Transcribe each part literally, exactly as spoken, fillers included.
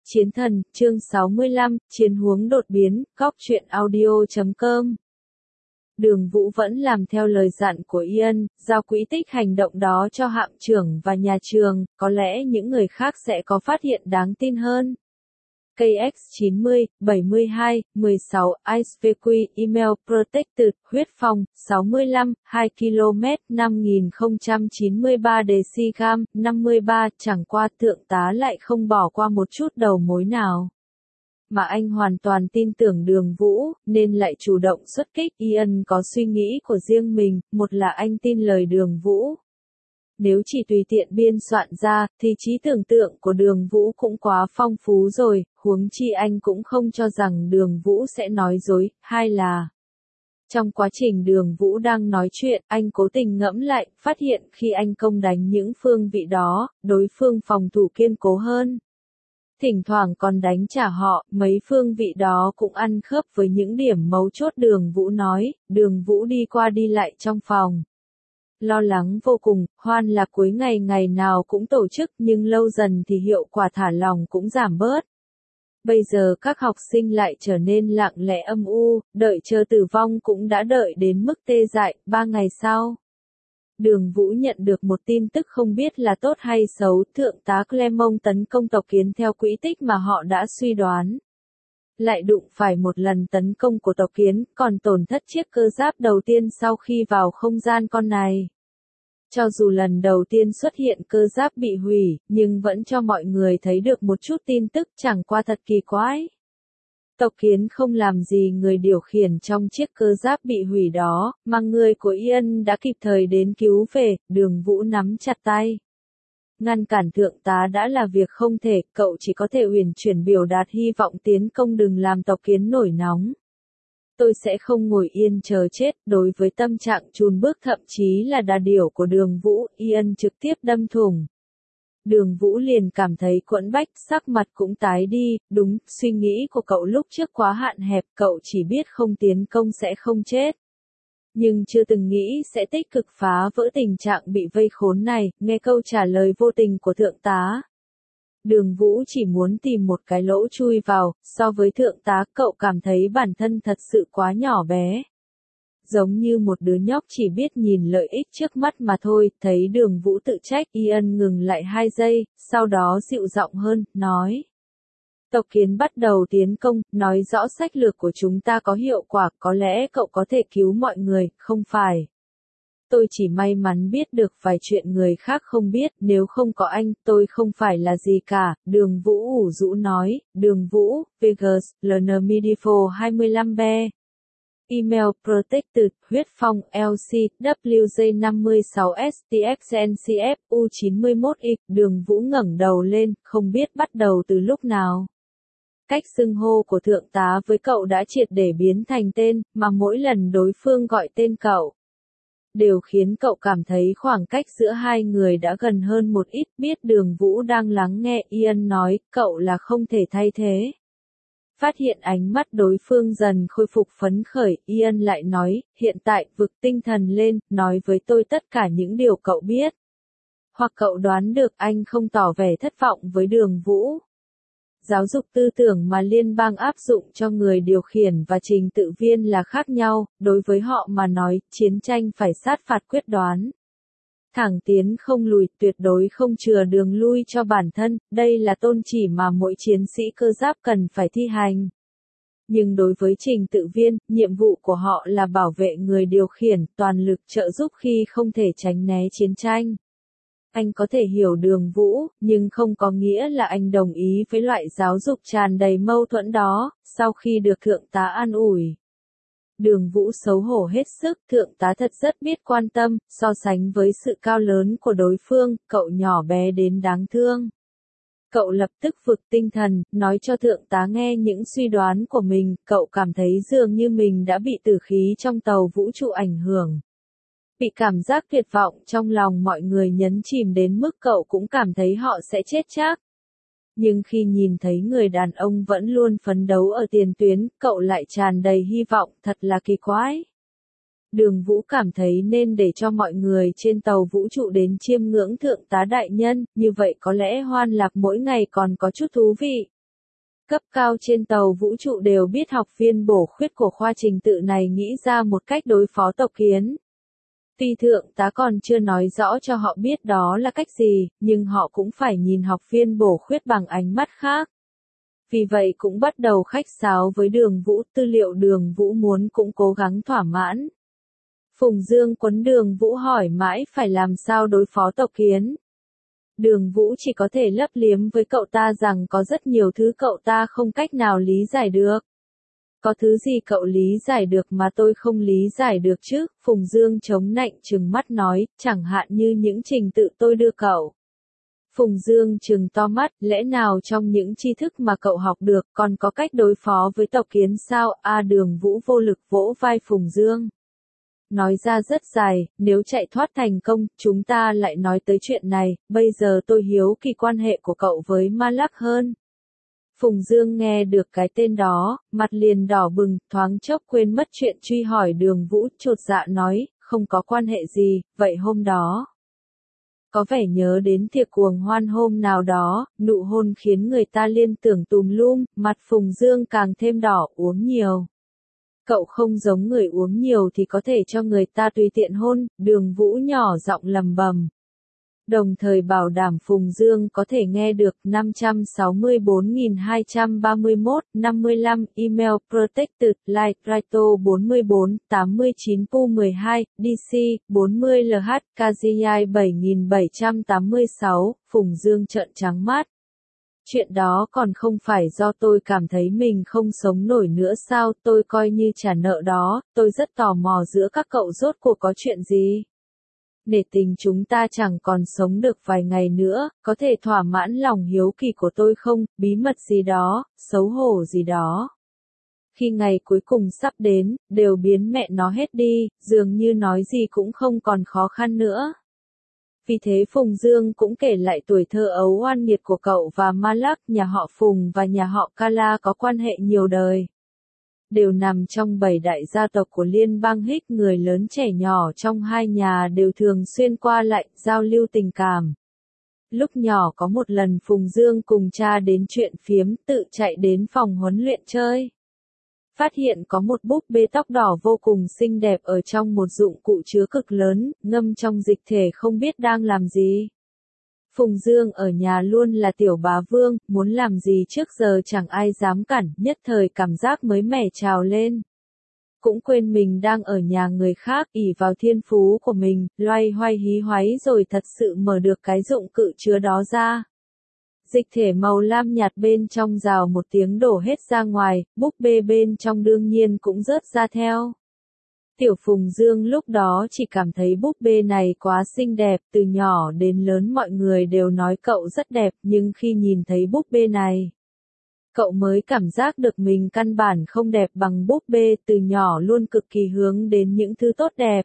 Chiến thần, chương sáu mươi lăm, chiến huống đột biến, góc truyện audio chấm com. Đường Vũ vẫn làm theo lời dặn của Ian, giao quỹ tích hành động đó cho hạm trưởng và nhà trường, có lẽ những người khác sẽ có phát hiện đáng tin hơn. K X chín mươi, bảy mươi hai, mười sáu, I S V Q, Email Protected, huyết phong, sáu mươi lăm, hai ki lô mét, năm nghìn không trăm chín mươi ba decigam, năm mươi ba, chẳng qua thượng tá lại không bỏ qua một chút đầu mối nào. Mà anh hoàn toàn tin tưởng Đường Vũ, nên lại chủ động xuất kích. Ian có suy nghĩ của riêng mình, một là anh tin lời Đường Vũ. Nếu chỉ tùy tiện biên soạn ra, thì trí tưởng tượng của Đường Vũ cũng quá phong phú rồi, huống chi anh cũng không cho rằng Đường Vũ sẽ nói dối, hai là trong quá trình Đường Vũ đang nói chuyện, anh cố tình ngẫm lại, phát hiện khi anh công đánh những phương vị đó, đối phương phòng thủ kiên cố hơn. Thỉnh thoảng còn đánh trả họ, mấy phương vị đó cũng ăn khớp với những điểm mấu chốt Đường Vũ nói. Đường Vũ đi qua đi lại trong phòng. Lo lắng vô cùng, hoan là cuối ngày ngày nào cũng tổ chức nhưng lâu dần thì hiệu quả thả lỏng cũng giảm bớt. Bây giờ các học sinh lại trở nên lặng lẽ âm u, đợi chờ tử vong cũng đã đợi đến mức tê dại. Ba ngày sau, Đường Vũ nhận được một tin tức không biết là tốt hay xấu. Thượng tá Clermont tấn công tộc Kiến theo quỹ tích mà họ đã suy đoán. Lại đụng phải một lần tấn công của tộc Kiến, còn tổn thất chiếc cơ giáp đầu tiên sau khi vào không gian con này. Cho dù lần đầu tiên xuất hiện cơ giáp bị hủy, nhưng vẫn cho mọi người thấy được một chút tin tức, chẳng qua thật kỳ quái. Tộc Kiến không làm gì người điều khiển trong chiếc cơ giáp bị hủy đó, mà người của Ian đã kịp thời đến cứu về. Đường Vũ nắm chặt tay. Ngăn cản thượng tá đã là việc không thể, cậu chỉ có thể uyển chuyển biểu đạt hy vọng tiến công, đừng làm tộc Kiến nổi nóng. Tôi sẽ không ngồi yên chờ chết. Đối với tâm trạng chùn bước thậm chí là đà điểu của Đường Vũ, Ian trực tiếp đâm thủng. Đường Vũ liền cảm thấy quẫn bách, sắc mặt cũng tái đi. Đúng, suy nghĩ của cậu lúc trước quá hạn hẹp, cậu chỉ biết không tiến công sẽ không chết. Nhưng chưa từng nghĩ sẽ tích cực phá vỡ tình trạng bị vây khốn này. Nghe câu trả lời vô tình của thượng tá, Đường Vũ chỉ muốn tìm một cái lỗ chui vào. So với thượng tá, cậu cảm thấy bản thân thật sự quá nhỏ bé. Giống như một đứa nhóc chỉ biết nhìn lợi ích trước mắt mà thôi. Thấy Đường Vũ tự trách, Ian ngừng lại hai giây, sau đó dịu giọng hơn, nói. Tộc Kiến bắt đầu tiến công, nói rõ sách lược của chúng ta có hiệu quả, có lẽ cậu có thể cứu mọi người, không phải. Tôi chỉ may mắn biết được vài chuyện người khác không biết, nếu không có anh, tôi không phải là gì cả. Đường Vũ ủ rũ nói. Đường Vũ, Vegas, Learner Midifo hai mươi lăm B. Email Protected, huyết phong, L C, W J năm mươi sáu S T X N C F, U chín mươi mốt X. Đường Vũ ngẩng đầu lên, không biết bắt đầu từ lúc nào. Cách xưng hô của thượng tá với cậu đã triệt để biến thành tên, mà mỗi lần đối phương gọi tên cậu đều khiến cậu cảm thấy khoảng cách giữa hai người đã gần hơn một ít. Biết Đường Vũ đang lắng nghe, Ian nói, cậu là không thể thay thế. Phát hiện ánh mắt đối phương dần khôi phục phấn khởi, Ian lại nói, hiện tại, vực tinh thần lên, nói với tôi tất cả những điều cậu biết. Hoặc cậu đoán được. Anh không tỏ vẻ thất vọng với Đường Vũ. Giáo dục tư tưởng mà liên bang áp dụng cho người điều khiển và trình tự viên là khác nhau, đối với họ mà nói, chiến tranh phải sát phạt quyết đoán. Thẳng tiến không lùi, tuyệt đối không chừa đường lui cho bản thân, đây là tôn chỉ mà mỗi chiến sĩ cơ giáp cần phải thi hành. Nhưng đối với trình tự viên, nhiệm vụ của họ là bảo vệ người điều khiển, toàn lực trợ giúp khi không thể tránh né chiến tranh. Anh có thể hiểu Đường Vũ, nhưng không có nghĩa là anh đồng ý với loại giáo dục tràn đầy mâu thuẫn đó. Sau khi được thượng tá an ủi, Đường Vũ xấu hổ hết sức. Thượng tá thật rất biết quan tâm, so sánh với sự cao lớn của đối phương, cậu nhỏ bé đến đáng thương. Cậu lập tức vực tinh thần, nói cho thượng tá nghe những suy đoán của mình. Cậu cảm thấy dường như mình đã bị tử khí trong tàu vũ trụ ảnh hưởng. Bị cảm giác tuyệt vọng trong lòng mọi người nhấn chìm đến mức cậu cũng cảm thấy họ sẽ chết chắc. Nhưng khi nhìn thấy người đàn ông vẫn luôn phấn đấu ở tiền tuyến, cậu lại tràn đầy hy vọng, thật là kỳ quái. Đường Vũ cảm thấy nên để cho mọi người trên tàu vũ trụ đến chiêm ngưỡng thượng tá đại nhân, như vậy có lẽ Hoan Lạc mỗi ngày còn có chút thú vị. Cấp cao trên tàu vũ trụ đều biết học viên bổ khuyết của khoa trình tự này nghĩ ra một cách đối phó tộc kiến. Tuy thượng tá còn chưa nói rõ cho họ biết đó là cách gì, nhưng họ cũng phải nhìn học viên bổ khuyết bằng ánh mắt khác. Vì vậy cũng bắt đầu khách sáo với Đường Vũ, tư liệu Đường Vũ muốn cũng cố gắng thỏa mãn. Phùng Dương quấn Đường Vũ hỏi mãi phải làm sao đối phó tộc kiến. Đường Vũ chỉ có thể lấp liếm với cậu ta rằng có rất nhiều thứ cậu ta không cách nào lý giải được. Có thứ gì cậu lý giải được mà tôi không lý giải được chứ? Phùng Dương chống nạnh trừng mắt nói, chẳng hạn như những trình tự tôi đưa cậu. Phùng Dương trừng to mắt, lẽ nào trong những tri thức mà cậu học được còn có cách đối phó với tộc kiến sao? A à, Đường Vũ vô lực vỗ vai Phùng Dương. Nói ra rất dài, nếu chạy thoát thành công, chúng ta lại nói tới chuyện này, bây giờ tôi hiếu kỳ quan hệ của cậu với Ma Lắc hơn. Phùng Dương nghe được cái tên đó, mặt liền đỏ bừng, thoáng chốc quên mất chuyện truy hỏi Đường Vũ, chột dạ nói, không có quan hệ gì, vậy hôm đó. Có vẻ nhớ đến tiệc cuồng hoan hôm nào đó, nụ hôn khiến người ta liên tưởng tùm lum, mặt Phùng Dương càng thêm đỏ, uống nhiều. Cậu không giống người uống nhiều thì có thể cho người ta tùy tiện hôn, Đường Vũ nhỏ giọng lầm bầm. Đồng thời bảo đảm Phùng Dương có thể nghe được năm trăm sáu mươi bốn nghìn hai trăm ba mươi mốt, năm mươi lăm, email protected, light, Raito bốn mươi bốn, tám mươi chín Pu mười hai, đê xê, bốn mươi L H, K G I bảy nghìn bảy trăm tám mươi sáu, Phùng Dương trợn trắng mắt. Chuyện đó còn không phải do tôi cảm thấy mình không sống nổi nữa sao, tôi coi như trả nợ đó, tôi rất tò mò giữa các cậu rốt cuộc có chuyện gì. Nể tình chúng ta chẳng còn sống được vài ngày nữa, có thể thỏa mãn lòng hiếu kỳ của tôi không, bí mật gì đó, xấu hổ gì đó. Khi ngày cuối cùng sắp đến, đều biến mẹ nó hết đi, dường như nói gì cũng không còn khó khăn nữa. Vì thế Phùng Dương cũng kể lại tuổi thơ ấu oan nghiệt của cậu và Ma Lắc, nhà họ Phùng và nhà họ Kala có quan hệ nhiều đời. Đều nằm trong bảy đại gia tộc của Liên bang Hích, người lớn trẻ nhỏ trong hai nhà đều thường xuyên qua lại, giao lưu tình cảm. Lúc nhỏ có một lần Phùng Dương cùng cha đến chuyện phiếm, tự chạy đến phòng huấn luyện chơi. Phát hiện có một búp bê tóc đỏ vô cùng xinh đẹp ở trong một dụng cụ chứa cực lớn, ngâm trong dịch thể không biết đang làm gì. Phùng Dương ở nhà luôn là tiểu bá vương, muốn làm gì trước giờ chẳng ai dám cản, nhất thời cảm giác mới mẻ trào lên. Cũng quên mình đang ở nhà người khác, ỷ vào thiên phú của mình, loay hoay hí hoáy rồi thật sự mở được cái dụng cụ chứa đó ra. Dịch thể màu lam nhạt bên trong rào một tiếng đổ hết ra ngoài, búp bê bên trong đương nhiên cũng rớt ra theo. Tiểu Phùng Dương lúc đó chỉ cảm thấy búp bê này quá xinh đẹp, từ nhỏ đến lớn mọi người đều nói cậu rất đẹp, nhưng khi nhìn thấy búp bê này, cậu mới cảm giác được mình căn bản không đẹp bằng búp bê, từ nhỏ luôn cực kỳ hướng đến những thứ tốt đẹp.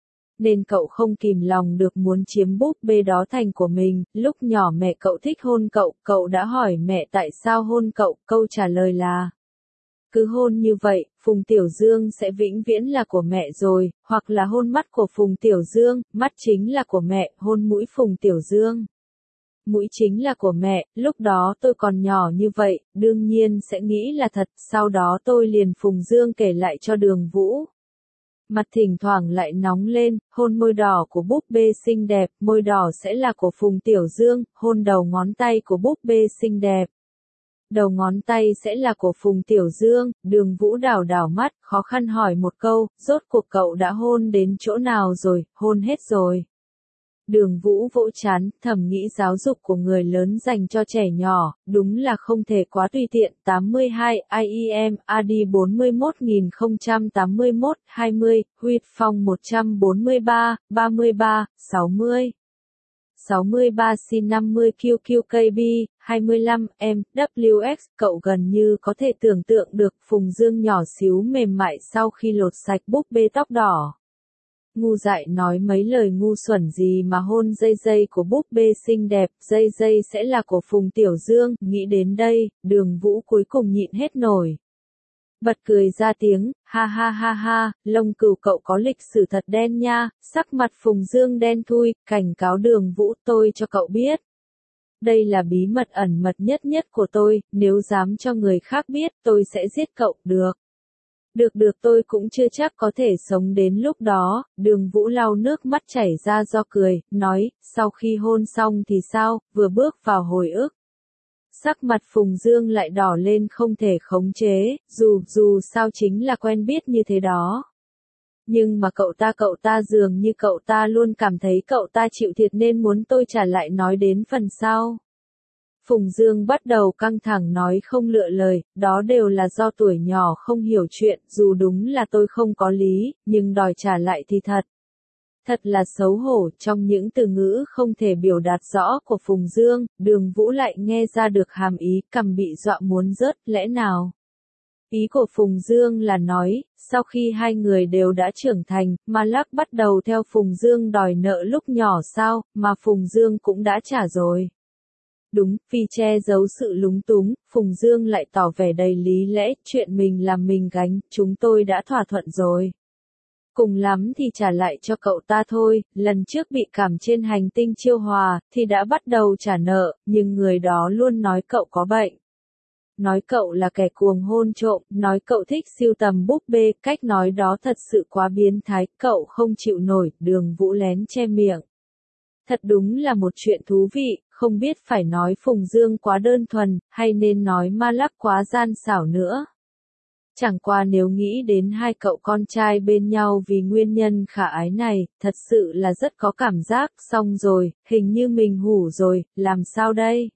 Nên cậu không kìm lòng được muốn chiếm búp bê đó thành của mình, lúc nhỏ mẹ cậu thích hôn cậu, cậu đã hỏi mẹ tại sao hôn cậu, câu trả lời là cứ hôn như vậy, Phùng Tiểu Dương sẽ vĩnh viễn là của mẹ rồi, hoặc là hôn mắt của Phùng Tiểu Dương, mắt chính là của mẹ, hôn mũi Phùng Tiểu Dương. Mũi chính là của mẹ, lúc đó tôi còn nhỏ như vậy, đương nhiên sẽ nghĩ là thật, sau đó tôi liền Phùng Dương kể lại cho Đường Vũ. Mặt thỉnh thoảng lại nóng lên, hôn môi đỏ của búp bê xinh đẹp, môi đỏ sẽ là của Phùng Tiểu Dương, hôn đầu ngón tay của búp bê xinh đẹp. Đầu ngón tay sẽ là của Phùng Tiểu Dương, Đường Vũ đảo đảo mắt, khó khăn hỏi một câu, rốt cuộc cậu đã hôn đến chỗ nào rồi, hôn hết rồi. Đường Vũ vỗ trán, thầm nghĩ giáo dục của người lớn dành cho trẻ nhỏ, đúng là không thể quá tùy tiện. tám mươi hai, I E M, A D bốn mươi mốt nghìn không trăm tám mươi mốt, hai mươi, Huyết Phong một trăm bốn mươi ba, ba mươi ba, sáu mươi. sáu mươi ba C năm mươi Q Q K B, hai mươi lăm M, W X, cậu gần như có thể tưởng tượng được Phùng Dương nhỏ xíu mềm mại sau khi lột sạch búp bê tóc đỏ. Ngu dại nói mấy lời ngu xuẩn gì mà hôn dây dây của búp bê xinh đẹp, dây dây sẽ là của Phùng Tiểu Dương, nghĩ đến đây, Đường Vũ cuối cùng nhịn hết nổi. Bật cười ra tiếng, ha ha ha ha, lông cừu cậu có lịch sử thật đen nha, sắc mặt Phùng Dương đen thui, cảnh cáo Đường Vũ tôi cho cậu biết. Đây là bí mật ẩn mật nhất nhất của tôi, nếu dám cho người khác biết, tôi sẽ giết cậu, được. Được được tôi cũng chưa chắc có thể sống đến lúc đó, Đường Vũ lau nước mắt chảy ra do cười, nói, sau khi hôn xong thì sao, vừa bước vào hồi ức. Sắc mặt Phùng Dương lại đỏ lên không thể khống chế, dù, dù sao chính là quen biết như thế đó. Nhưng mà cậu ta cậu ta dường như cậu ta luôn cảm thấy cậu ta chịu thiệt nên muốn tôi trả lại nói đến phần sau. Phùng Dương bắt đầu căng thẳng nói không lựa lời, đó đều là do tuổi nhỏ không hiểu chuyện, dù đúng là tôi không có lý, nhưng đòi trả lại thì thật. Thật là xấu hổ, trong những từ ngữ không thể biểu đạt rõ của Phùng Dương, Đường Vũ lại nghe ra được hàm ý, cằm bị dọa muốn rớt, lẽ nào? Ý của Phùng Dương là nói, sau khi hai người đều đã trưởng thành, mà Lắc bắt đầu theo Phùng Dương đòi nợ lúc nhỏ sao, mà Phùng Dương cũng đã trả rồi. Đúng, vì che giấu sự lúng túng, Phùng Dương lại tỏ vẻ đầy lý lẽ, chuyện mình làm mình gánh, chúng tôi đã thỏa thuận rồi. Cùng lắm thì trả lại cho cậu ta thôi, lần trước bị cảm trên hành tinh Chiêu Hòa, thì đã bắt đầu trả nợ, nhưng người đó luôn nói cậu có bệnh. Nói cậu là kẻ cuồng hôn trộm, nói cậu thích sưu tầm búp bê, cách nói đó thật sự quá biến thái, cậu không chịu nổi, Đường Vũ lén che miệng. Thật đúng là một chuyện thú vị, không biết phải nói Phùng Dương quá đơn thuần, hay nên nói Ma Lắc quá gian xảo nữa. Chẳng qua nếu nghĩ đến hai cậu con trai bên nhau vì nguyên nhân khả ái này, thật sự là rất có cảm giác, xong rồi, hình như mình hủ rồi, làm sao đây?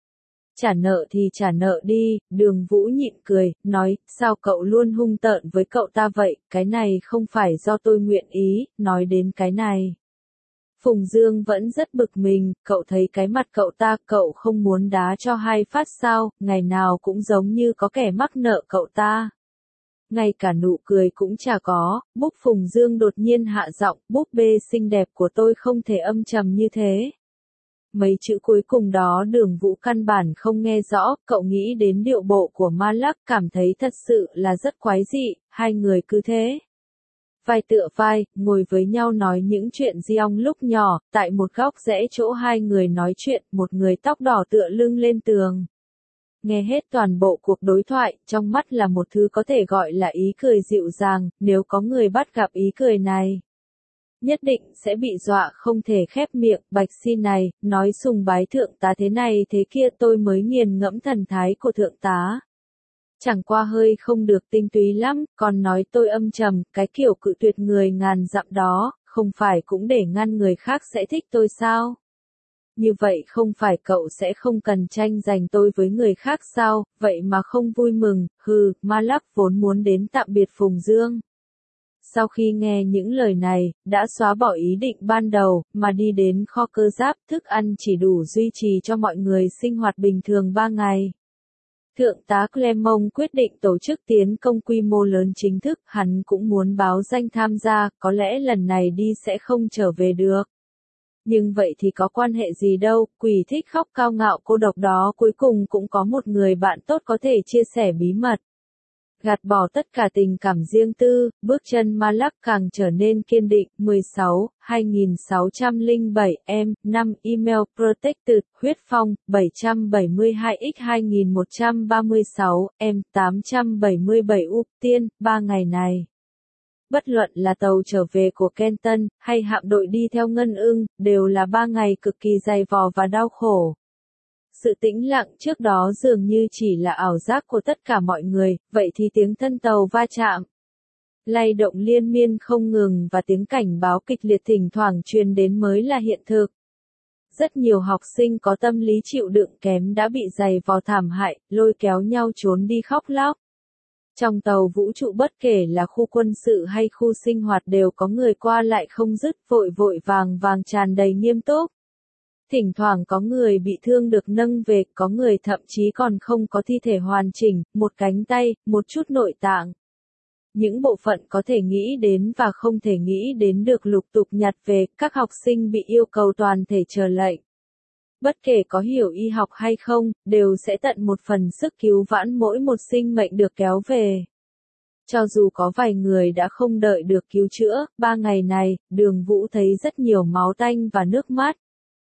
Trả nợ thì trả nợ đi, Đường Vũ nhịn cười, nói, sao cậu luôn hung tợn với cậu ta vậy, cái này không phải do tôi nguyện ý, nói đến cái này. Phùng Dương vẫn rất bực mình, cậu thấy cái mặt cậu ta, cậu không muốn đá cho hai phát sao, ngày nào cũng giống như có kẻ mắc nợ cậu ta. Ngay cả nụ cười cũng chả có, búp Phùng Dương đột nhiên hạ giọng, búp bê xinh đẹp của tôi không thể âm trầm như thế. Mấy chữ cuối cùng đó Đường Vũ căn bản không nghe rõ, cậu nghĩ đến điệu bộ của Ma Lắc cảm thấy thật sự là rất quái dị, hai người cứ thế. Vai tựa vai, ngồi với nhau nói những chuyện riêng lúc nhỏ, tại một góc rẽ chỗ hai người nói chuyện, một người tóc đỏ tựa lưng lên tường. Nghe hết toàn bộ cuộc đối thoại, trong mắt là một thứ có thể gọi là ý cười dịu dàng, nếu có người bắt gặp ý cười này. Nhất định sẽ bị dọa không thể khép miệng, Bạch Si này, nói sùng bái thượng tá thế này thế kia tôi mới nghiền ngẫm thần thái của thượng tá. Chẳng qua hơi không được tinh túy lắm, còn nói tôi âm trầm, cái kiểu cự tuyệt người ngàn dặm đó, không phải cũng để ngăn người khác sẽ thích tôi sao? Như vậy không phải cậu sẽ không cần tranh giành tôi với người khác sao, vậy mà không vui mừng, hừ, Ma Lắc vốn muốn đến tạm biệt Phùng Dương. Sau khi nghe những lời này, đã xóa bỏ ý định ban đầu, mà đi đến kho cơ giáp, thức ăn chỉ đủ duy trì cho mọi người sinh hoạt bình thường ba ngày. Thượng tá Clermont quyết định tổ chức tiến công quy mô lớn chính thức, hắn cũng muốn báo danh tham gia, có lẽ lần này đi sẽ không trở về được. Nhưng vậy thì có quan hệ gì đâu, quỷ thích khóc cao ngạo cô độc đó cuối cùng cũng có một người bạn tốt có thể chia sẻ bí mật. Gạt bỏ tất cả tình cảm riêng tư, bước chân Ma Lắc càng trở nên kiên định. mười sáu, hai nghìn sáu trăm lẻ bảy em, năm email protected, huyết phong, bảy trăm bảy mươi hai x hai nghìn một trăm ba mươi sáu em, tám trăm bảy mươi bảy ưu tiên, ba ngày này. Bất luận là tàu trở về của Kenton, hay hạm đội đi theo Ngân Ưng, đều là ba ngày cực kỳ dày vò và đau khổ. Sự tĩnh lặng trước đó dường như chỉ là ảo giác của tất cả mọi người, vậy thì tiếng thân tàu va chạm, lay động liên miên không ngừng và tiếng cảnh báo kịch liệt thỉnh thoảng truyền đến mới là hiện thực. Rất nhiều học sinh có tâm lý chịu đựng kém đã bị giày vò thảm hại, lôi kéo nhau trốn đi khóc lóc. Trong tàu vũ trụ bất kể là khu quân sự hay khu sinh hoạt đều có người qua lại không dứt, vội vội vàng vàng tràn đầy nghiêm túc. Thỉnh thoảng có người bị thương được nâng về, có người thậm chí còn không có thi thể hoàn chỉnh, một cánh tay, một chút nội tạng. Những bộ phận có thể nghĩ đến và không thể nghĩ đến được lục tục nhặt về, các học sinh bị yêu cầu toàn thể chờ lệnh. Bất kể có hiểu y học hay không, đều sẽ tận một phần sức cứu vãn mỗi một sinh mệnh được kéo về. Cho dù có vài người đã không đợi được cứu chữa, ba ngày này, Đường Vũ thấy rất nhiều máu tanh và nước mắt.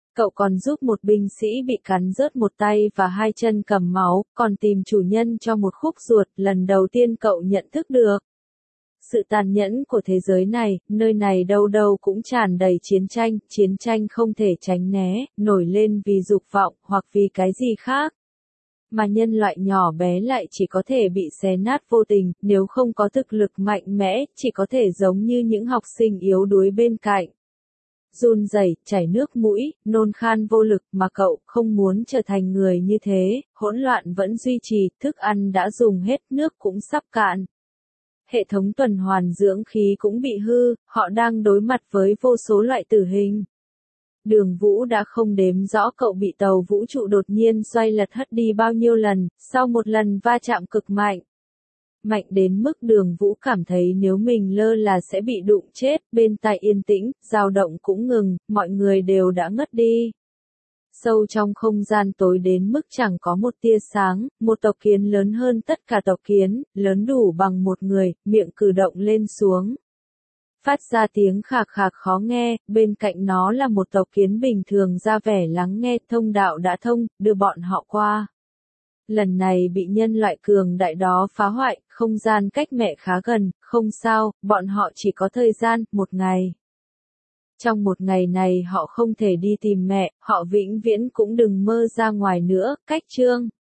Cậu còn giúp một binh sĩ bị cắn rớt một tay và hai chân cầm máu, còn tìm chủ nhân cho một khúc ruột, lần đầu tiên cậu nhận thức được sự tàn nhẫn của thế giới này, nơi này đâu đâu cũng tràn đầy chiến tranh, chiến tranh không thể tránh né, nổi lên vì dục vọng, hoặc vì cái gì khác. Mà nhân loại nhỏ bé lại chỉ có thể bị xé nát vô tình, nếu không có thực lực mạnh mẽ, chỉ có thể giống như những học sinh yếu đuối bên cạnh. Run rẩy, chảy nước mũi, nôn khan vô lực, mà cậu không muốn trở thành người như thế, hỗn loạn vẫn duy trì, thức ăn đã dùng hết, nước cũng sắp cạn. Hệ thống tuần hoàn dưỡng khí cũng bị hư, họ đang đối mặt với vô số loại tử hình. Đường Vũ đã không đếm rõ cậu bị tàu vũ trụ đột nhiên xoay lật hất đi bao nhiêu lần, sau một lần va chạm cực mạnh. Mạnh đến mức Đường Vũ cảm thấy nếu mình lơ là sẽ bị đụng chết, bên tai yên tĩnh, dao động cũng ngừng, mọi người đều đã ngất đi. Sâu trong không gian tối đến mức chẳng có một tia sáng, một tộc kiến lớn hơn tất cả tộc kiến, lớn đủ bằng một người, miệng cử động lên xuống. Phát ra tiếng khạc khạc khó nghe, bên cạnh nó là một tộc kiến bình thường ra vẻ lắng nghe, thông đạo đã thông, đưa bọn họ qua. Lần này bị nhân loại cường đại đó phá hoại, không gian cách mẹ khá gần, không sao, bọn họ chỉ có thời gian, một ngày. Trong một ngày này họ không thể đi tìm mẹ, họ vĩnh viễn cũng đừng mơ ra ngoài nữa, cách chương.